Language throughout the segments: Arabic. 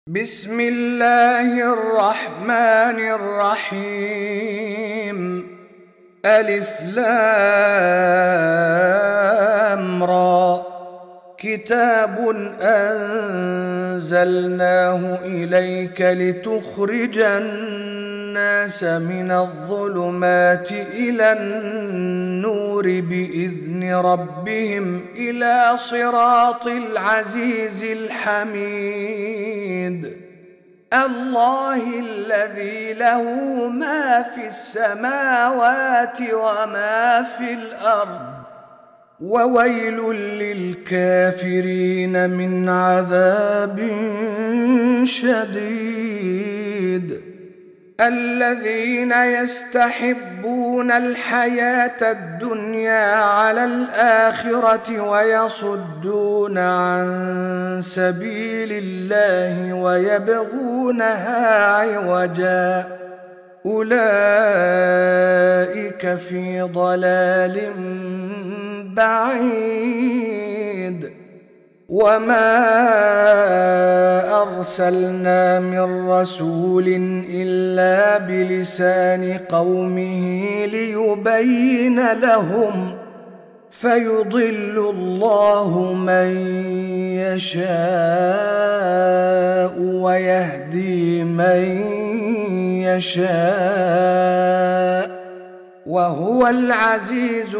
بسم الله الرحمن الرحيم. ألف لام را. كتاب أنزلناه إليك لتخرج الناس من الظلمات إلى النور بإذن ربهم إلى صراط العزيز الحميد. الله الذي له ما في السماوات وما في الأرض، وويل للكافرين من عذاب شديد. الذين يستحبون الحياة الدنيا على الآخرة ويصدون عن سبيل الله ويبغونها عوجا، أولئك في ضلال بعيد. وما أرسلنا من رسول إلا بلسان قومه ليبين لهم، فيضل الله من يشاء ويهدي من يشاء، وهو العزيز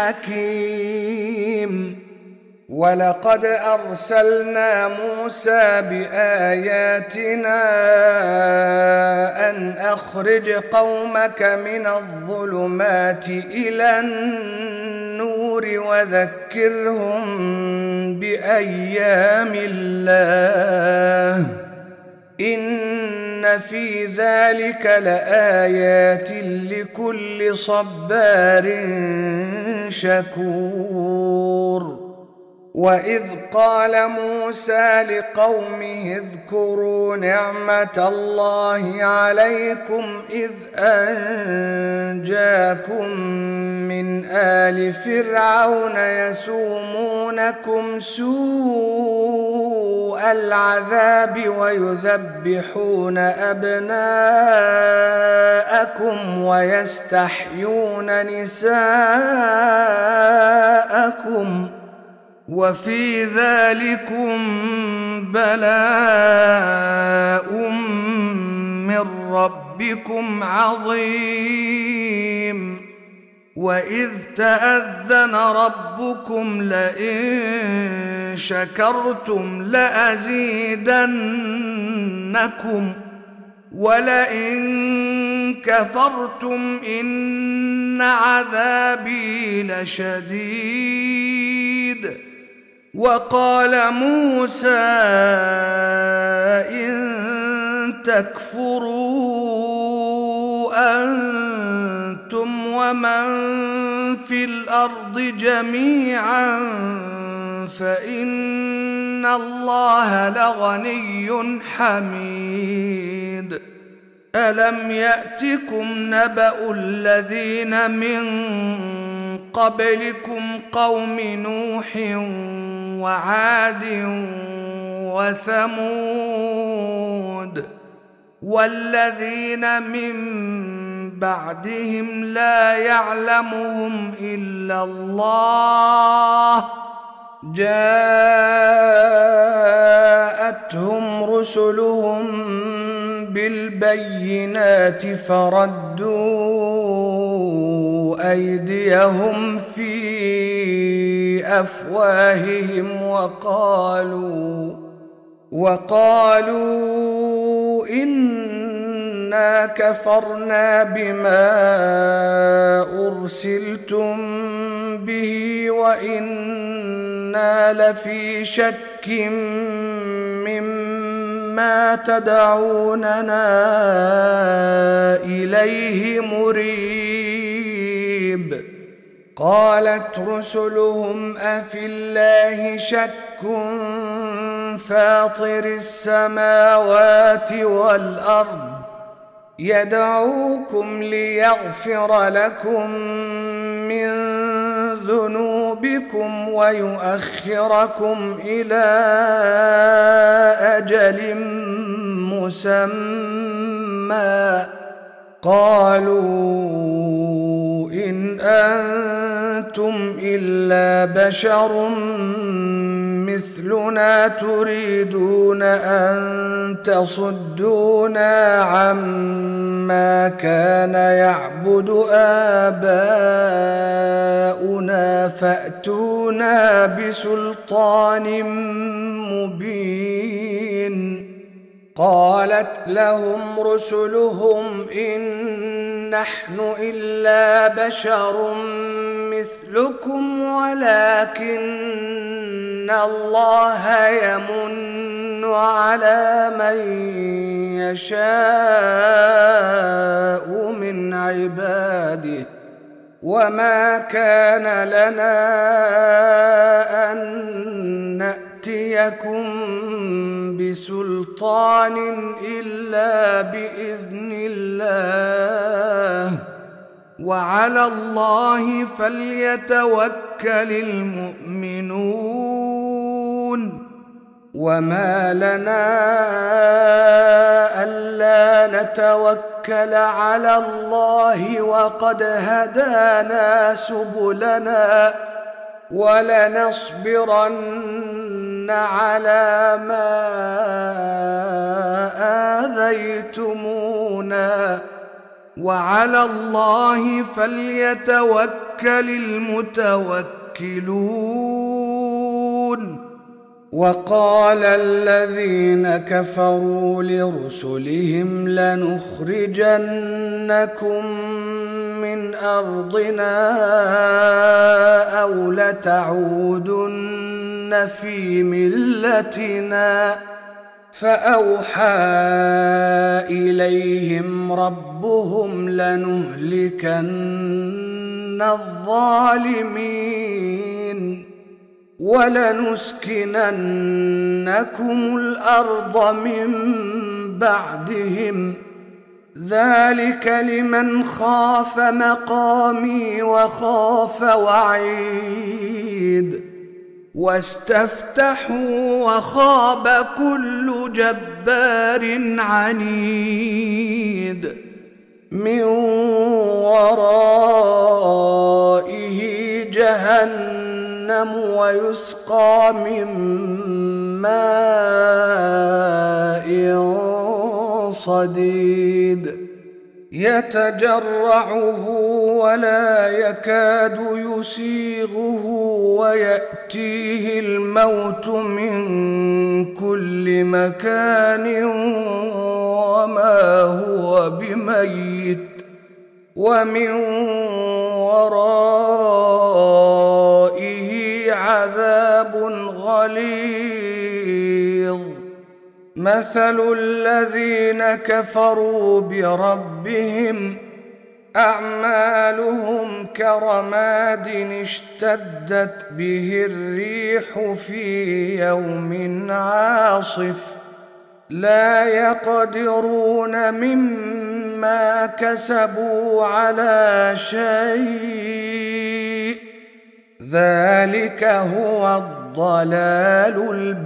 الحكيم. ولقد أرسلنا موسى بآياتنا أن أخرج قومك من الظلمات إلى النور وذكرهم بأيام الله، إن في ذلك لآيات لكل صبار شكور. وإذ قال موسى لقومه اذكروا نعمة الله عليكم إذ أنجاكم من آل فرعون يسومونكم سوء العذاب ويذبحون أبناءكم ويستحيون نساءكم، وفي ذلكم بلاء من ربكم عظيم. وإذ تأذن ربكم لئن شكرتم لأزيدنكم ولئن كفرتم إن عذابي لشديد. وقال موسى إن تكفروا أنتم ومن في الأرض جميعا فإن الله لغني حميد. ألم يأتكم نبأ الذين من قبلكم قوم نوح وعاد وثمود والذين من بعدهم لا يعلمهم إلا الله، جاءتهم رسلهم بالبينات فردوا أيديهم في أفواههم وقالوا إنا كفرنا بما أرسلتم به وإنا لفي شك مما تدعوننا إليه مريب. قالت رسلهم أفي الله شك فاطر السماوات والأرض يدعوكم ليغفر لكم من ذنوبكم ويؤخركم إلى أجل مسمى قالوا إن أنتم إلا بشر مثلنا تريدون أن تصدونا عما كان يعبد آباؤنا فأتونا بسلطان مبين. قالت لهم رسلهم إن نحن إلا بشر مثلكم ولكن الله يمن على من يشاء من عباده وما كان لنا أن نأتيكم بسلطان إلا بإذن الله وعلى الله فليتوكل المؤمنون. وما لنا ألا نتوكل على الله وقد هدانا سبلنا ولنصبرن على ما آذيتمونا وعلى الله فليتوكل المتوكلون. وقال الذين كفروا لرسلهم لنخرجنكم من أرضنا أو لتعودن في ملتنا فأوحى إليهم ربهم لنهلكن الظالمين ولنسكننكم الأرض من بعدهم ذلك لمن خاف مقامي وخاف وعيد. واستفتحوا وخاب كل جبار عنيد من ورائه جهنم ويسقى من ماء صديد يتجرعه ولا يكاد يسيغه ويأتيه الموت من كل مكان وما هو بميت ومن ورائه عذاب غليظ. مثل الذين كفروا بربهم أعمالهم كرماد اشتدت به الريح في يوم عاصف لا يقدرون مما كسبوا على شيء ذلك هو الضلال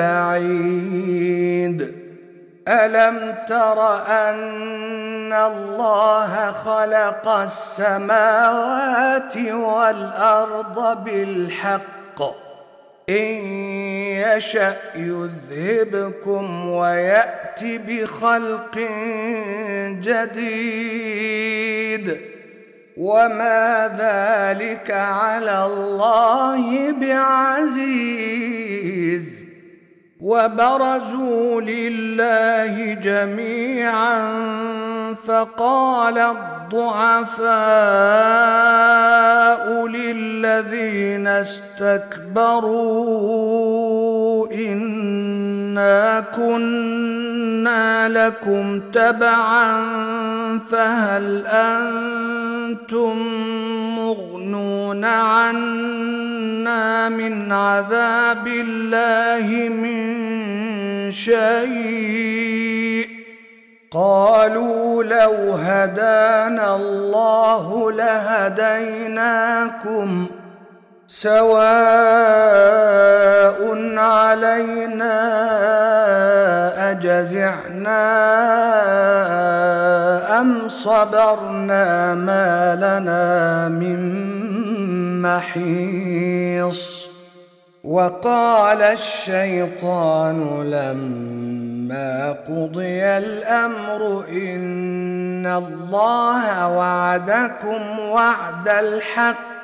البعيد. ألم تر أن الله خلق السماوات والأرض بالحق إن يشأ يذهبكم ويأت بخلق جديد وما ذلك على الله بعزيز. وبرزوا لله جميعا فقال الضعفاء للذين استكبروا إنا كنا لكم تبعا فهل أنتم مغنون عنا من عذاب الله من شيء قالوا لو هدانا الله لهديناكم سواء علينا أجزعنا أم صبرنا ما لنا من محيص. وقال الشيطان لما قضي الأمر إن الله وعدكم وعد الحق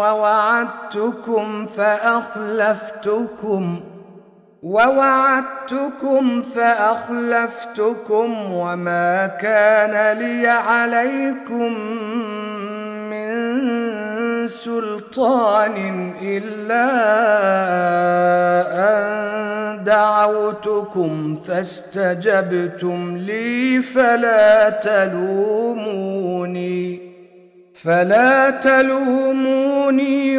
ووعدتكم فأخلفتكم وما كان لي عليكم من سلطان إلا أن دعوتكم فاستجبتم لي فلا تلوموني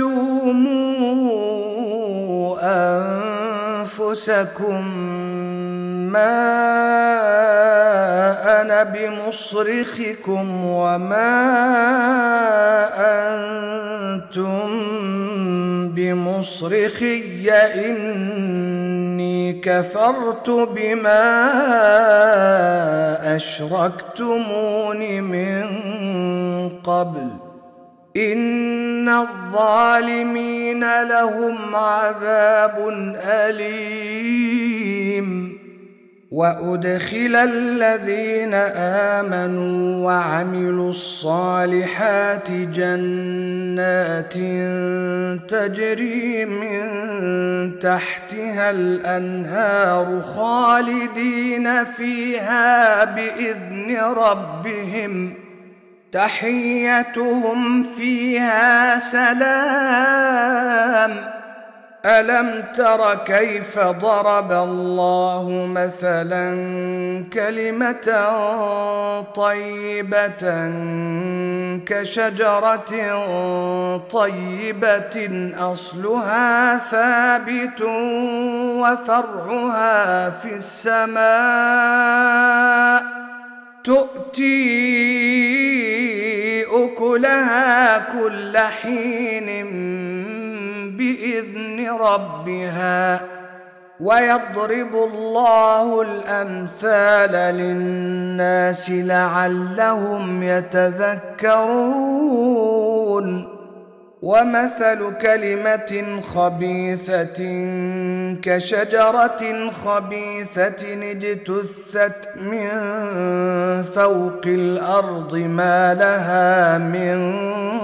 ولوموا أنفسكم ما أنا بمصرخكم وما أنتم بمصرخي إني كفرت بما أشركتمون من قبل إن الظالمين لهم عذاب أليم. وأدخل الذين آمنوا وعملوا الصالحات جنات تجري من تحتها الأنهار خالدين فيها بإذن ربهم تحيتهم فيها سلام. ألم تر كيف ضرب الله مثلا كلمة طيبة كشجرة طيبة أصلها ثابت وفرعها في السماء تؤتي أكلها كل حين بإذن ربها ويضرب الله الأمثال للناس لعلهم يتذكرون. ومثل كلمة خبيثة كشجرة خبيثة اجتثت من فوق الأرض ما لها من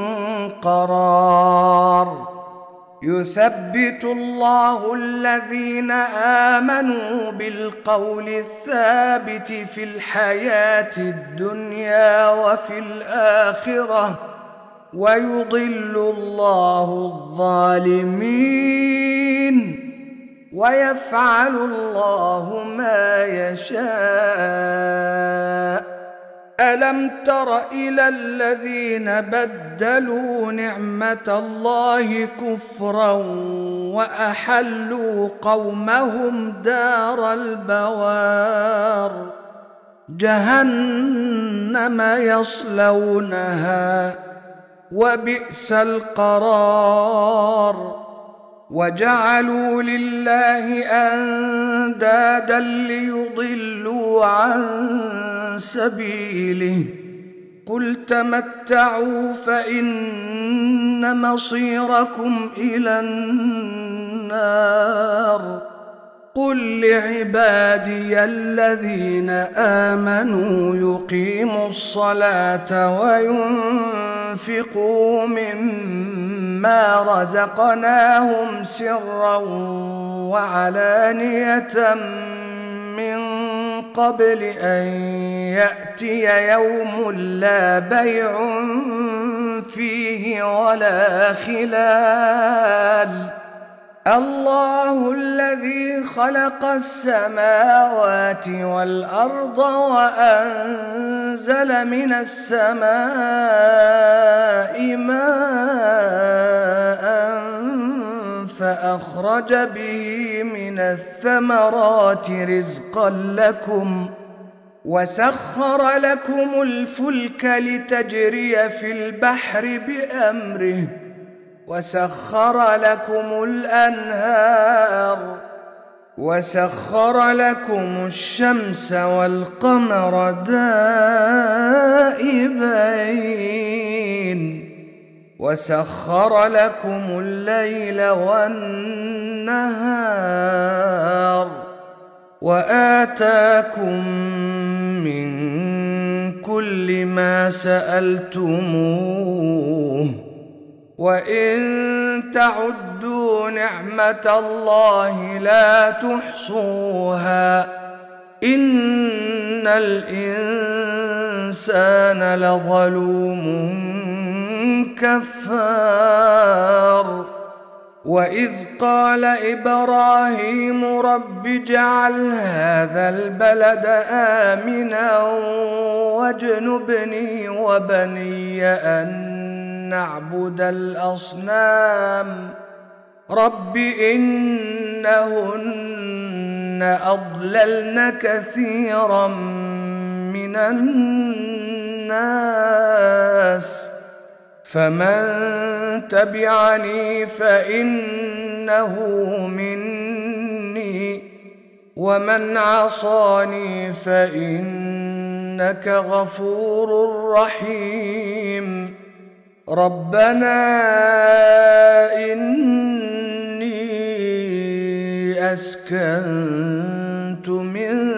قرار. يثبت الله الذين آمنوا بالقول الثابت في الحياة الدنيا وفي الآخرة ويضل الله الظالمين ويفعل الله ما يشاء. ألم تر إلى الذين بدلوا نعمة الله كفرا وأحلوا قومهم دار البوار جهنم يصلونها وبئس القرار. وجعلوا لله أندادا ليضلوا عن سبيله قل تمتعوا فإن مصيركم إلى النار. قل لعبادي الذين آمنوا يقيموا الصلاة وينفقوا مما رزقناهم سرا وعلانية من قبل أن يأتي يوم لا بيع فيه ولا خلال. الله الذي خلق السماوات والأرض وأنزل من السماء ماء فأخرج به من الثمرات رزقا لكم وسخر لكم الفلك لتجري في البحر بأمره وسخر لكم الأنهار وسخر لكم الشمس والقمر دائبين وسخر لكم الليل والنهار وآتاكم من كل ما سألتموه وإن تعدوا نعمة الله لا تحصوها إن الإنسان لظلوم كفار وإذ قال إبراهيم رب اجعل هذا البلد آمنا واجنبني وبني أن نعبد الأصنام رب إنهن أضللن كثيرا من الناس فمن تبعني فإنه مني ومن عصاني فإنك غفور رحيم ربنا إني أسكنت من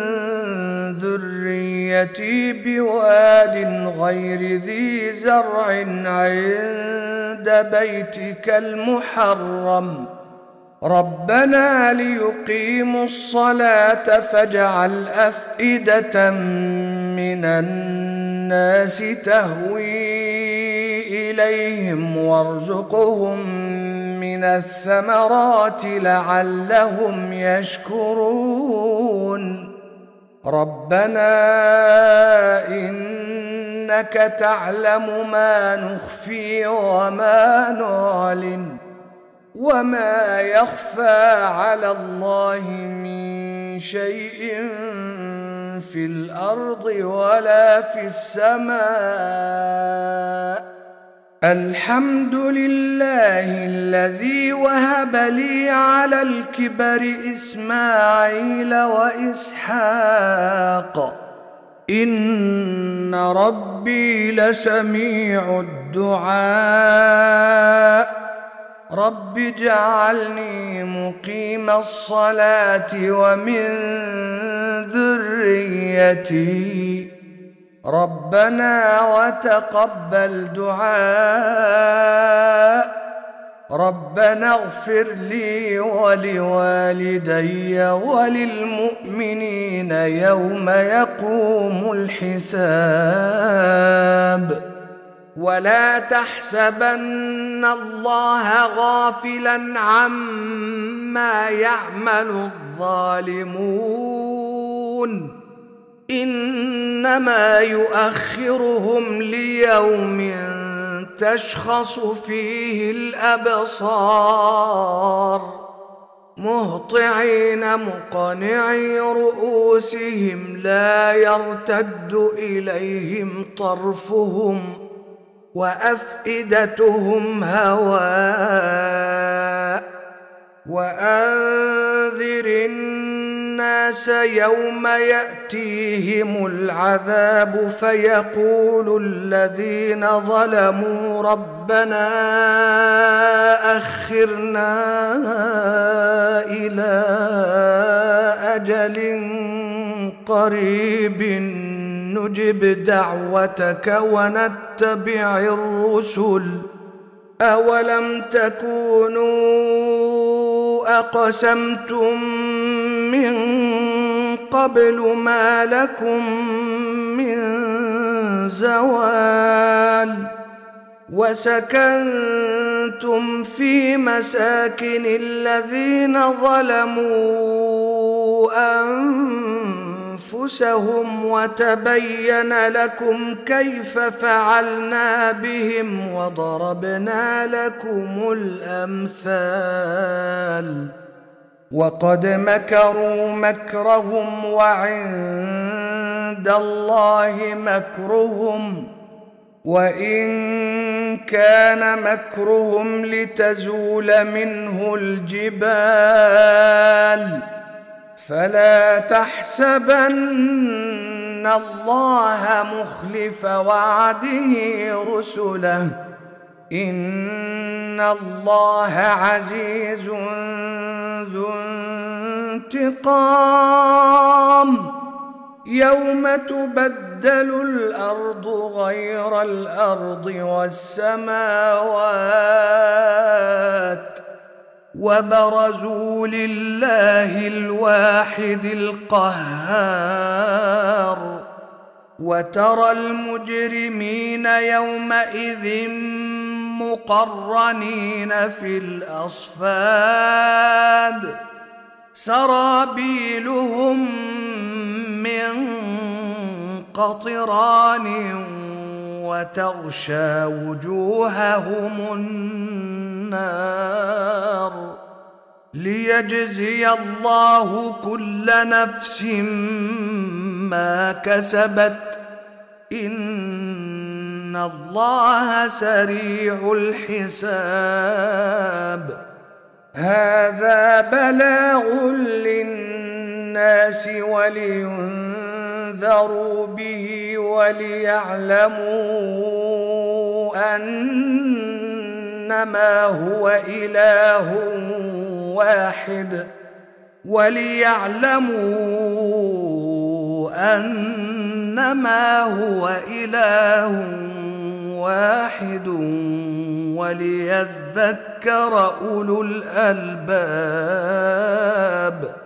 ذريتي بواد غير ذي زرع عند بيتك المحرم ربنا ليقيموا الصلاة فاجعل أفئدة من الناس تهوي إليهم وارزقهم من الثمرات لعلهم يشكرون ربنا إنك تعلم ما نخفي وما نعلن وما يخفى على الله من شيء في الأرض ولا في السماء الحمد لله الذي وهب لي على الكبر إسماعيل وإسحاق إن ربي لسميع الدعاء رب اجعلني مقيم الصلاة ومن ذريتي ربنا وتقبل دعاء ربنا اغفر لي ولوالدي وللمؤمنين يوم يقوم الحساب ولا تحسبن الله غافلا عما يعمل الظالمون إنما يؤخرهم ليوم تشخص فيه الأبصار مهطعين مقنعي رؤوسهم لا يرتد إليهم طرفهم وأفئدتهم هواء وأنذر الناس يوم يأتيهم العذاب فيقول الذين ظلموا ربنا أخرنا إلى أجل قريب نجب دعوتك ونتبع الرسل أولم تكونوا أقسمتم من قبل ما لكم من زوال وسكنتم في مساكن الذين ظلموا أنفسهم وتبين لكم كيف فعلنا بهم وضربنا لكم الأمثال وقد مكروا مكرهم وعند الله مكرهم وإن كان مكرهم لتزول منه الجبال فلا تحسبن الله مخلف وعده رسله إن الله عزيز ذو انتقام يوم تبدل الأرض غير الأرض والسماوات وبرزوا لله الواحد القهار وترى المجرمين يومئذ مقرنين في الأصفاد سرابيلهم من قطران وتغشى وجوههم النار ليجزي الله كل نفس ما كسبت إن الله سريع الحساب هذا بلاغ للناس ولينذروا به وليعلموا أنما هو إله واحد وليذكر أولو الألباب